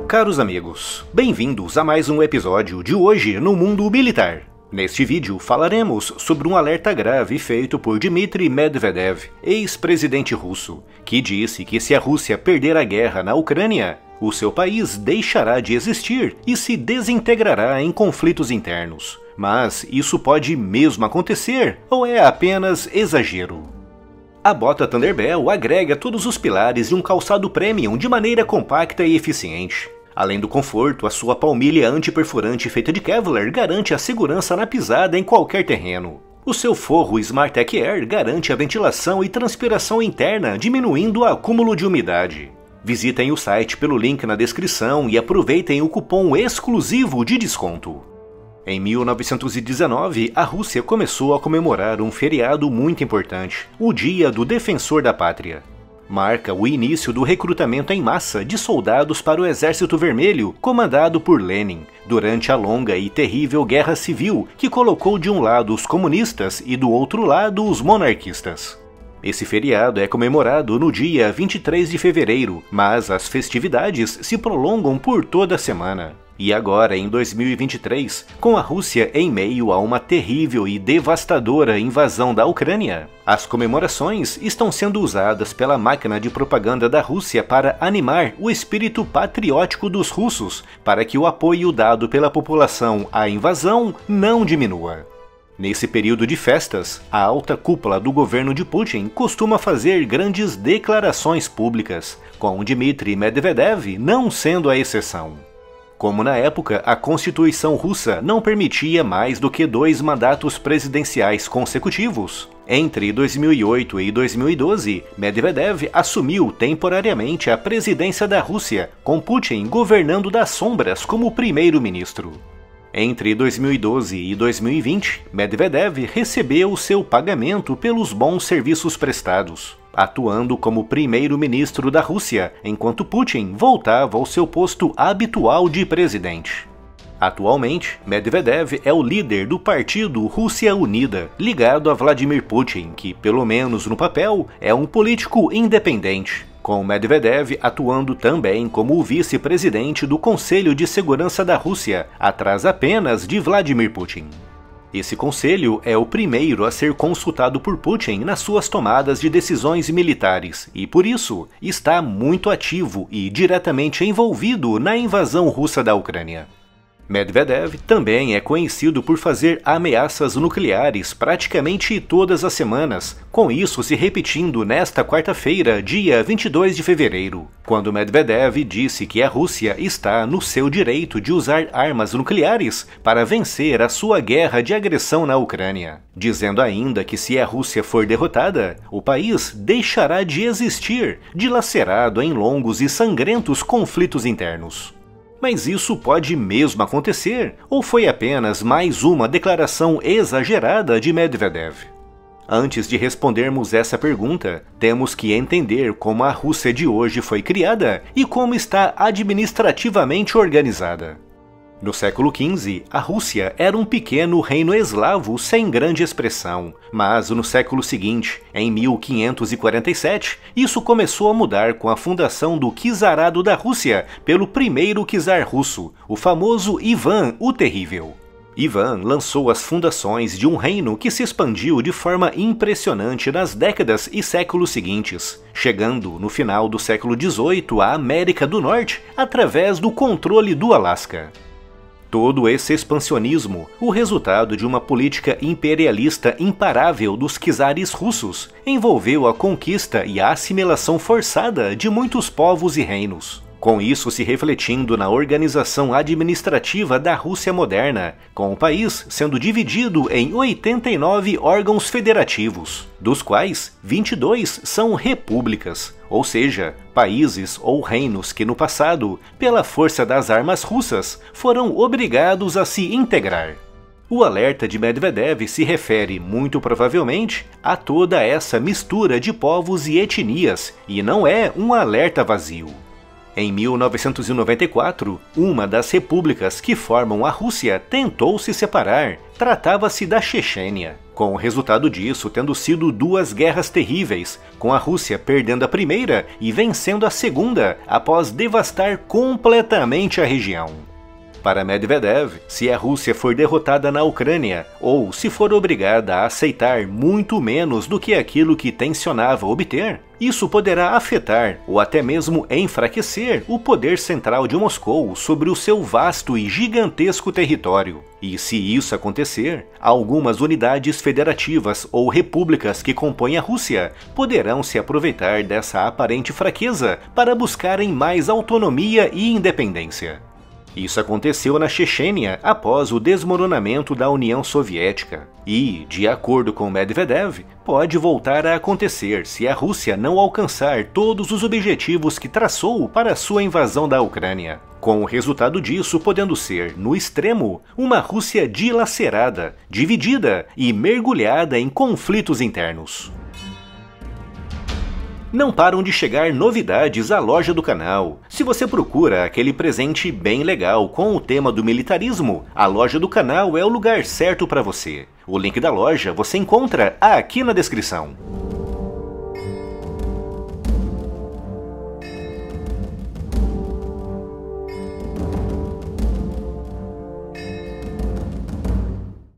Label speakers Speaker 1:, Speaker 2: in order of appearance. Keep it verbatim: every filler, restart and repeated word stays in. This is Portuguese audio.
Speaker 1: Caros amigos, bem-vindos a mais um episódio de Hoje no Mundo Militar. Neste vídeo falaremos sobre um alerta grave feito por Dmitry Medvedev, ex-presidente russo, que disse que se a Rússia perder a guerra na Ucrânia, o seu país deixará de existir e se desintegrará em conflitos internos. Mas isso pode mesmo acontecer ou é apenas exagero? A bota Thunderbell agrega todos os pilares de um calçado premium de maneira compacta e eficiente. Além do conforto, a sua palmilha antiperfurante feita de Kevlar garante a segurança na pisada em qualquer terreno. O seu forro SmartTech Air garante a ventilação e transpiração interna, diminuindo o acúmulo de umidade. Visitem o site pelo link na descrição e aproveitem o cupom exclusivo de desconto. Em mil novecentos e dezenove, a Rússia começou a comemorar um feriado muito importante, o Dia do Defensor da Pátria. Marca o início do recrutamento em massa de soldados para o Exército Vermelho, comandado por Lenin, durante a longa e terrível Guerra Civil que colocou de um lado os comunistas e do outro lado os monarquistas. Esse feriado é comemorado no dia vinte e três de fevereiro, mas as festividades se prolongam por toda a semana. E agora, em dois mil e vinte e três, com a Rússia em meio a uma terrível e devastadora invasão da Ucrânia, as comemorações estão sendo usadas pela máquina de propaganda da Rússia para animar o espírito patriótico dos russos, para que o apoio dado pela população à invasão não diminua. Nesse período de festas, a alta cúpula do governo de Putin costuma fazer grandes declarações públicas, com Dmitry Medvedev não sendo a exceção. Como na época a Constituição russa não permitia mais do que dois mandatos presidenciais consecutivos, entre dois mil e oito e dois mil e doze, Medvedev assumiu temporariamente a presidência da Rússia, com Putin governando das sombras como primeiro-ministro. Entre dois mil e doze e dois mil e vinte, Medvedev recebeu seu pagamento pelos bons serviços prestados, atuando como primeiro-ministro da Rússia, enquanto Putin voltava ao seu posto habitual de presidente. Atualmente, Medvedev é o líder do partido Rússia Unida, ligado a Vladimir Putin, que, pelo menos no papel, é um político independente, com Medvedev atuando também como o vice-presidente do Conselho de Segurança da Rússia, atrás apenas de Vladimir Putin. Esse conselho é o primeiro a ser consultado por Putin nas suas tomadas de decisões militares e, por isso, está muito ativo e diretamente envolvido na invasão russa da Ucrânia. Medvedev também é conhecido por fazer ameaças nucleares praticamente todas as semanas, com isso se repetindo nesta quarta-feira, dia vinte e dois de fevereiro, quando Medvedev disse que a Rússia está no seu direito de usar armas nucleares para vencer a sua guerra de agressão na Ucrânia, dizendo ainda que se a Rússia for derrotada, o país deixará de existir, dilacerado em longos e sangrentos conflitos internos. Mas isso pode mesmo acontecer, ou foi apenas mais uma declaração exagerada de Medvedev? Antes de respondermos essa pergunta, temos que entender como a Rússia de hoje foi criada e como está administrativamente organizada. No século quinze, a Rússia era um pequeno reino eslavo sem grande expressão, mas no século seguinte, em mil quinhentos e quarenta e sete, isso começou a mudar com a fundação do Czarado da Rússia pelo primeiro czar russo, o famoso Ivan o Terrível. Ivan lançou as fundações de um reino que se expandiu de forma impressionante nas décadas e séculos seguintes, chegando no final do século dezoito à América do Norte através do controle do Alasca. Todo esse expansionismo, o resultado de uma política imperialista imparável dos czares russos, envolveu a conquista e a assimilação forçada de muitos povos e reinos, com isso se refletindo na organização administrativa da Rússia moderna, com o país sendo dividido em oitenta e nove órgãos federativos, dos quais vinte e dois são repúblicas, ou seja, países ou reinos que no passado, pela força das armas russas, foram obrigados a se integrar. O alerta de Medvedev se refere, muito provavelmente, a toda essa mistura de povos e etnias, e não é um alerta vazio. Em mil novecentos e noventa e quatro, uma das repúblicas que formam a Rússia tentou se separar. Tratava-se da Chechênia. com o resultado disso tendo sido duas guerras terríveis, com a Rússia perdendo a primeira e vencendo a segunda após devastar completamente a região. Para Medvedev, se a Rússia for derrotada na Ucrânia, ou se for obrigada a aceitar muito menos do que aquilo que tensionava obter, isso poderá afetar ou até mesmo enfraquecer o poder central de Moscou sobre o seu vasto e gigantesco território. E se isso acontecer, algumas unidades federativas ou repúblicas que compõem a Rússia poderão se aproveitar dessa aparente fraqueza para buscarem mais autonomia e independência. Isso aconteceu na Chechênia após o desmoronamento da União Soviética e, de acordo com Medvedev, pode voltar a acontecer se a Rússia não alcançar todos os objetivos que traçou para sua invasão da Ucrânia, com o resultado disso podendo ser, no extremo, uma Rússia dilacerada, dividida e mergulhada em conflitos internos. Não param de chegar novidades à loja do canal. Se você procura aquele presente bem legal com o tema do militarismo, a loja do canal é o lugar certo para você. O link da loja você encontra aqui na descrição.